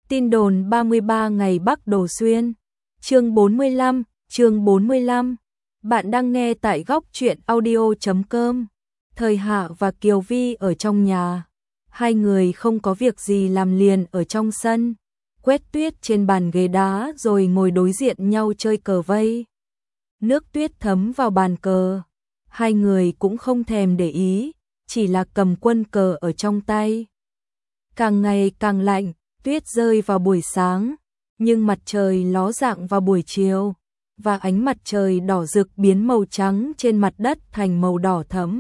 Tin đồn 33 ngày Bắc Đồ Xuyên. Chương 45. Bạn đang nghe tại góc truyện audio.com. Thời Hạ và Kiều Vi ở trong nhà. Hai người không có việc gì làm liền ở trong sân, quét tuyết trên bàn ghế đá rồi ngồi đối diện nhau chơi cờ vây. Nước tuyết thấm vào bàn cờ. Hai người cũng không thèm để ý, chỉ là cầm quân cờ ở trong tay. Càng ngày càng lạnh, tuyết rơi vào buổi sáng, nhưng mặt trời ló dạng vào buổi chiều, và ánh mặt trời đỏ rực biến màu trắng trên mặt đất thành màu đỏ thẫm.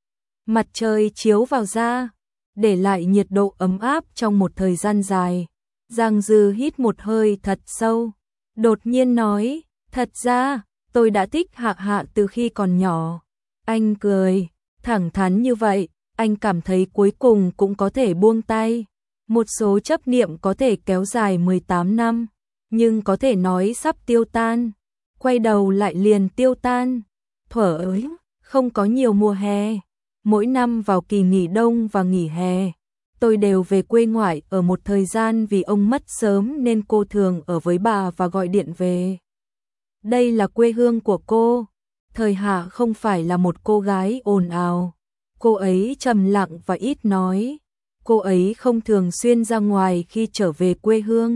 Mặt trời chiếu vào da, để lại nhiệt độ ấm áp trong một thời gian dài. Giang Dư hít một hơi thật sâu, đột nhiên nói, thật ra, tôi đã thích Hạ Hạ từ khi còn nhỏ. Anh cười, thẳng thắn như vậy, anh cảm thấy cuối cùng cũng có thể buông tay. Một số chấp niệm có thể kéo dài 18 năm, nhưng có thể nói sắp tiêu tan, quay đầu lại liền tiêu tan. Thuở ấy, không có nhiều mùa hè. Mỗi năm vào kỳ nghỉ đông và nghỉ hè, tôi đều về quê ngoại ở một thời gian vì ông mất sớm nên cô thường ở với bà và gọi điện về. Đây là quê hương của cô. Thời Hạ không phải là một cô gái ồn ào. Cô ấy trầm lặng và ít nói. Cô ấy không thường xuyên ra ngoài khi trở về quê hương.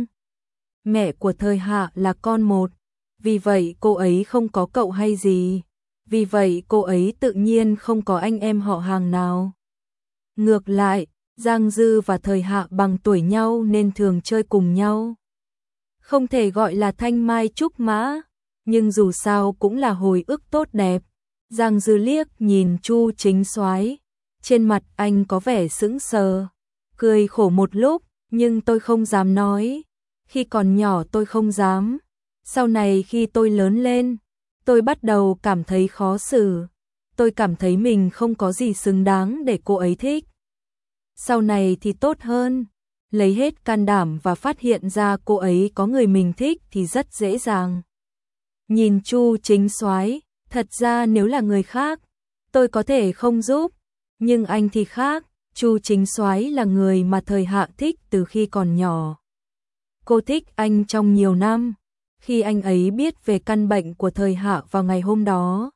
Mẹ của Thời Hạ là con một, vì vậy cô ấy không có cậu hay gì. Vì vậy cô ấy tự nhiên không có anh em họ hàng nào. Ngược lại, Giang Dư và Thời Hạ bằng tuổi nhau nên thường chơi cùng nhau. Không thể gọi là thanh mai trúc mã, nhưng dù sao cũng là hồi ức tốt đẹp. Giang Dư liếc nhìn Chu Chính Soái, trên mặt anh có vẻ sững sờ, cười khổ một lúc, nhưng tôi không dám nói. Khi còn nhỏ tôi không dám. Sau này khi tôi lớn lên, tôi bắt đầu cảm thấy khó xử. Tôi cảm thấy mình không có gì xứng đáng để cô ấy thích. Sau này thì tốt hơn. Lấy hết can đảm và phát hiện ra cô ấy có người mình thích thì rất dễ dàng. Nhìn Chu Chính Soái, thật ra nếu là người khác, tôi có thể không giúp, nhưng anh thì khác. Chu Chính Soái là người mà Thời Hạ thích từ khi còn nhỏ. Cô thích anh trong nhiều năm. Khi anh ấy biết về căn bệnh của Thời Hạ vào ngày hôm đó,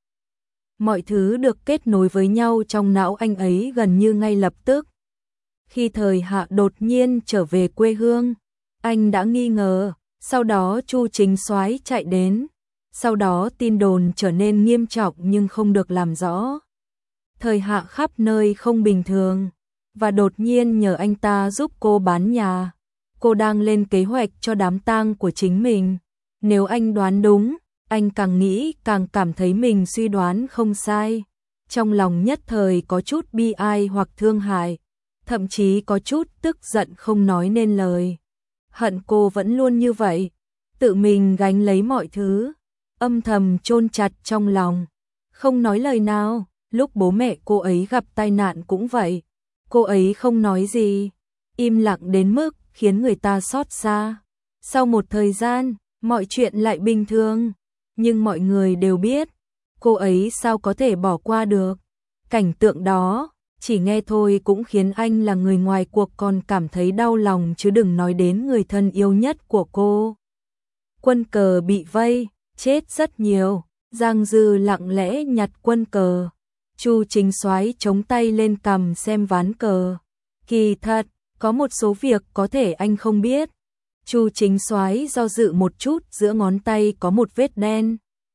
mọi thứ được kết nối với nhau trong não anh ấy gần như ngay lập tức. Khi Thời Hạ đột nhiên trở về quê hương, anh đã nghi ngờ, sau đó Chu Chính Soái chạy đến, sau đó tin đồn trở nên nghiêm trọng nhưng không được làm rõ. Thời Hạ khắp nơi không bình thường, và đột nhiên nhờ anh ta giúp cô bán nhà. Cô đang lên kế hoạch cho đám tang của chính mình. Nếu anh đoán đúng, anh càng nghĩ càng cảm thấy mình suy đoán không sai. Trong lòng nhất thời có chút bi ai hoặc thương hại, thậm chí có chút tức giận không nói nên lời. Hận cô vẫn luôn như vậy, tự mình gánh lấy mọi thứ, âm thầm chôn chặt trong lòng, không nói lời nào. Lúc bố mẹ cô ấy gặp tai nạn cũng vậy, cô ấy không nói gì, im lặng đến mức khiến người ta xót xa. Sau một thời gian, mọi chuyện lại bình thường, nhưng mọi người đều biết, cô ấy sao có thể bỏ qua được. Cảnh tượng đó, chỉ nghe thôi cũng khiến anh là người ngoài cuộc còn cảm thấy đau lòng chứ đừng nói đến người thân yêu nhất của cô. Quân cờ bị vây, chết rất nhiều. Giang Dư lặng lẽ nhặt quân cờ. Chu Chính Soái chống tay lên cằm xem ván cờ. Kỳ thật, có một số việc có thể anh không biết. Chu Chính Soái do dự một chút, giữa ngón tay có một vết đen.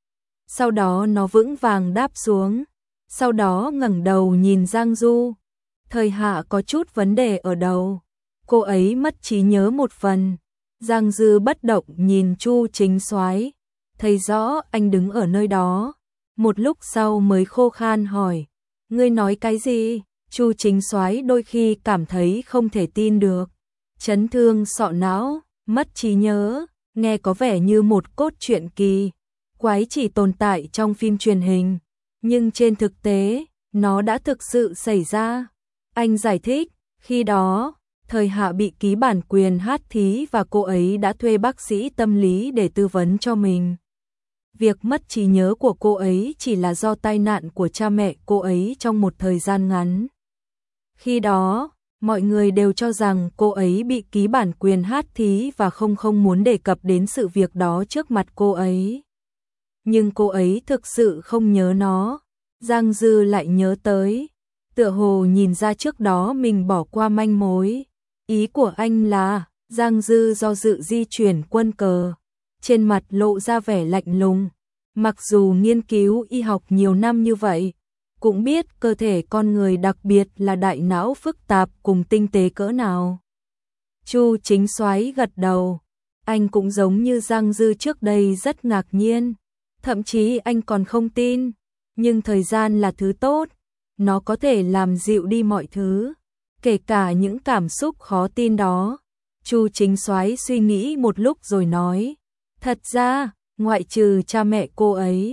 Sau đó nó vững vàng đáp xuống. Sau đó ngẩng đầu nhìn Giang Du. Thời Hạ có chút vấn đề ở đầu. Cô ấy mất trí nhớ một phần. Giang Dư bất động nhìn Chu Chính Soái, thấy rõ anh đứng ở nơi đó. Một lúc sau mới khô khan hỏi, ngươi nói cái gì? Chu Chính Soái đôi khi cảm thấy không thể tin được. Chấn thương sọ não, mất trí nhớ, nghe có vẻ như một cốt truyện kỳ quái chỉ tồn tại trong phim truyền hình, nhưng trên thực tế, nó đã thực sự xảy ra. Anh giải thích, khi đó, Thời Hạ bị ký bản quyền hát thí và cô ấy đã thuê bác sĩ tâm lý để tư vấn cho mình. Việc mất trí nhớ của cô ấy chỉ là do tai nạn của cha mẹ cô ấy trong một thời gian ngắn. Khi đó, Mọi người đều cho rằng cô ấy bị ký bản quyền hát thí và không muốn đề cập đến sự việc đó trước mặt cô ấy. Nhưng cô ấy thực sự không nhớ nó. Giang Dư lại nhớ tới, tựa hồ nhìn ra trước đó mình bỏ qua manh mối. Ý của anh là, Giang Dư do dự di chuyển quân cờ, trên mặt lộ ra vẻ lạnh lùng. Mặc dù nghiên cứu y học nhiều năm như vậy, cũng biết cơ thể con người đặc biệt là đại não phức tạp cùng tinh tế cỡ nào. Chu Chính Soái gật đầu, anh cũng giống như Giang Dư trước đây rất ngạc nhiên, thậm chí anh còn không tin, nhưng thời gian là thứ tốt, nó có thể làm dịu đi mọi thứ, kể cả những cảm xúc khó tin đó. Chu Chính Soái suy nghĩ một lúc rồi nói, thật ra, ngoại trừ cha mẹ cô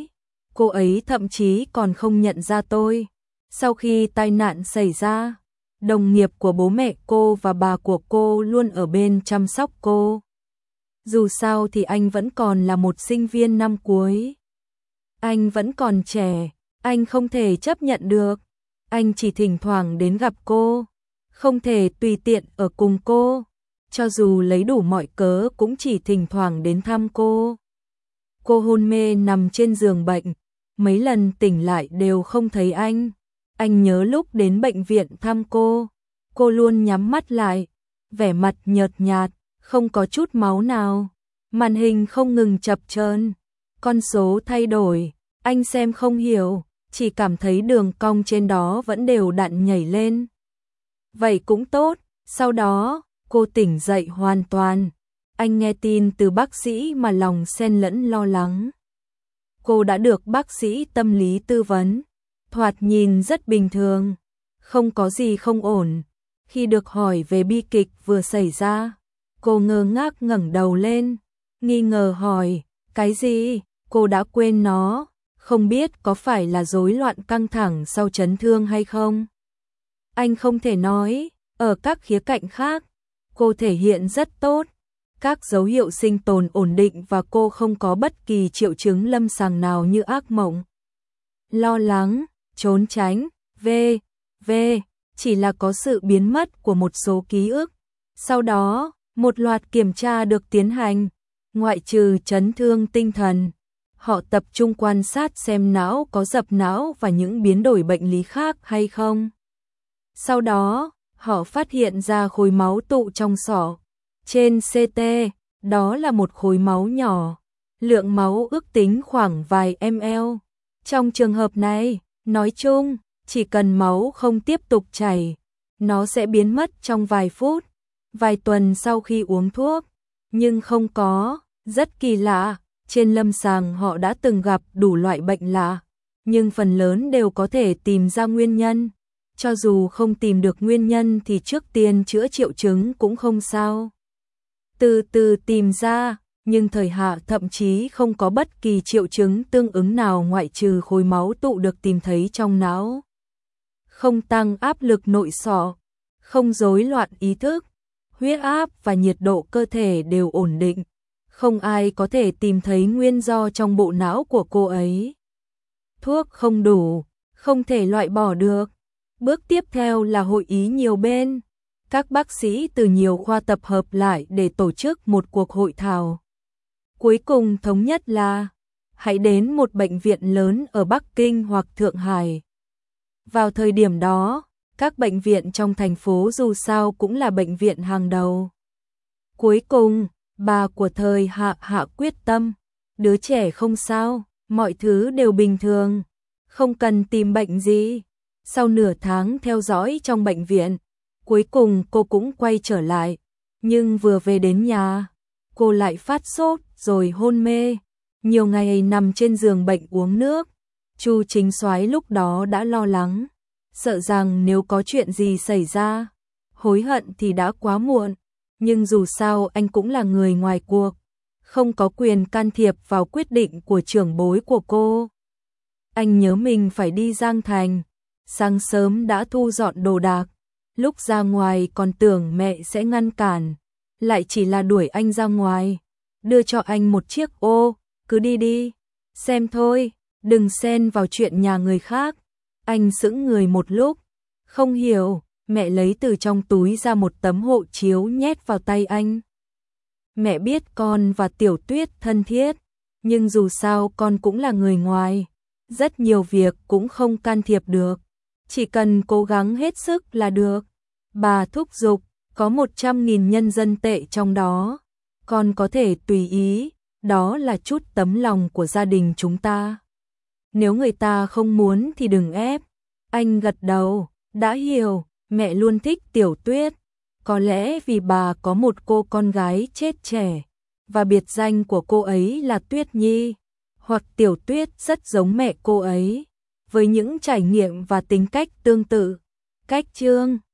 ấy thậm chí còn không nhận ra tôi. Sau khi tai nạn xảy ra, đồng nghiệp của bố mẹ cô và bà của cô luôn ở bên chăm sóc cô. Dù sao thì anh vẫn còn là một sinh viên năm cuối. Anh vẫn còn trẻ, anh không thể chấp nhận được. Anh chỉ thỉnh thoảng đến gặp cô, không thể tùy tiện ở cùng cô. Cho dù lấy đủ mọi cớ cũng chỉ thỉnh thoảng đến thăm cô. Cô hôn mê nằm trên giường bệnh, mấy lần tỉnh lại đều không thấy anh. Anh nhớ lúc đến bệnh viện thăm cô luôn nhắm mắt lại, vẻ mặt nhợt nhạt, không có chút máu nào. Màn hình không ngừng chập chờn, con số thay đổi, anh xem không hiểu, chỉ cảm thấy đường cong trên đó vẫn đều đặn nhảy lên. Vậy cũng tốt, sau đó, cô tỉnh dậy hoàn toàn. Anh nghe tin từ bác sĩ mà lòng xen lẫn lo lắng. Cô đã được bác sĩ tâm lý tư vấn, thoạt nhìn rất bình thường, không có gì không ổn. Khi được hỏi về bi kịch vừa xảy ra, cô ngơ ngác ngẩng đầu lên, nghi ngờ hỏi, cái gì? Cô đã quên nó, không biết có phải là rối loạn căng thẳng sau chấn thương hay không? Anh không thể nói, ở các khía cạnh khác, cô thể hiện rất tốt. Các dấu hiệu sinh tồn ổn định và cô không có bất kỳ triệu chứng lâm sàng nào như ác mộng, lo lắng, trốn tránh, chỉ là có sự biến mất của một số ký ức. Sau đó, một loạt kiểm tra được tiến hành, ngoại trừ chấn thương tinh thần. Họ tập trung quan sát xem não có dập não và những biến đổi bệnh lý khác hay không. Sau đó, họ phát hiện ra khối máu tụ trong sọ. Trên CT, đó là một khối máu nhỏ, lượng máu ước tính khoảng vài ml. Trong trường hợp này, nói chung, chỉ cần máu không tiếp tục chảy, nó sẽ biến mất trong vài phút, vài tuần sau khi uống thuốc. Nhưng không có, rất kỳ lạ, trên lâm sàng họ đã từng gặp đủ loại bệnh lạ, nhưng phần lớn đều có thể tìm ra nguyên nhân. Cho dù không tìm được nguyên nhân thì trước tiên chữa triệu chứng cũng không sao. Từ từ tìm ra, nhưng thời hạ thậm chí không có bất kỳ triệu chứng tương ứng nào ngoại trừ khối máu tụ được tìm thấy trong não. Không tăng áp lực nội sọ, không rối loạn ý thức, huyết áp và nhiệt độ cơ thể đều ổn định. Không ai có thể tìm thấy nguyên do trong bộ não của cô ấy. Thuốc không đủ, không thể loại bỏ được. Bước tiếp theo là hội ý nhiều bên. Các bác sĩ từ nhiều khoa tập hợp lại để tổ chức một cuộc hội thảo. Cuối cùng thống nhất là hãy đến một bệnh viện lớn ở Bắc Kinh hoặc Thượng Hải. Vào thời điểm đó, các bệnh viện trong thành phố dù sao cũng là bệnh viện hàng đầu. Cuối cùng, bà của thời hạ quyết tâm, đứa trẻ không sao, mọi thứ đều bình thường, không cần tìm bệnh gì. Sau nửa tháng theo dõi trong bệnh viện, cuối cùng cô cũng quay trở lại, nhưng vừa về đến nhà, cô lại phát sốt rồi hôn mê, nhiều ngày nằm trên giường bệnh uống nước. Chu Chính Soái lúc đó đã lo lắng, sợ rằng nếu có chuyện gì xảy ra, hối hận thì đã quá muộn, nhưng dù sao anh cũng là người ngoài cuộc, không có quyền can thiệp vào quyết định của trưởng bối của cô. Anh nhớ mình phải đi Giang Thành, sáng sớm đã thu dọn đồ đạc, lúc ra ngoài còn tưởng mẹ sẽ ngăn cản, lại chỉ là đuổi anh ra ngoài, đưa cho anh một chiếc ô, cứ đi đi, xem thôi, đừng xen vào chuyện nhà người khác. Anh sững người một lúc, không hiểu, Mẹ lấy từ trong túi ra một tấm hộ chiếu nhét vào tay anh. Mẹ biết con và Tiểu Tuyết thân thiết, nhưng dù sao con cũng là người ngoài, rất nhiều việc cũng không can thiệp được, chỉ cần cố gắng hết sức là được. Bà thúc giục, có 100.000 nhân dân tệ trong đó, con có thể tùy ý, đó là chút tấm lòng của gia đình chúng ta. Nếu người ta không muốn thì đừng ép. Anh gật đầu, đã hiểu, mẹ luôn thích Tiểu Tuyết. Có lẽ vì bà có một cô con gái chết trẻ, và biệt danh của cô ấy là Tuyết Nhi, hoặc Tiểu Tuyết rất giống mẹ cô ấy, với những trải nghiệm và tính cách tương tự. Cách chương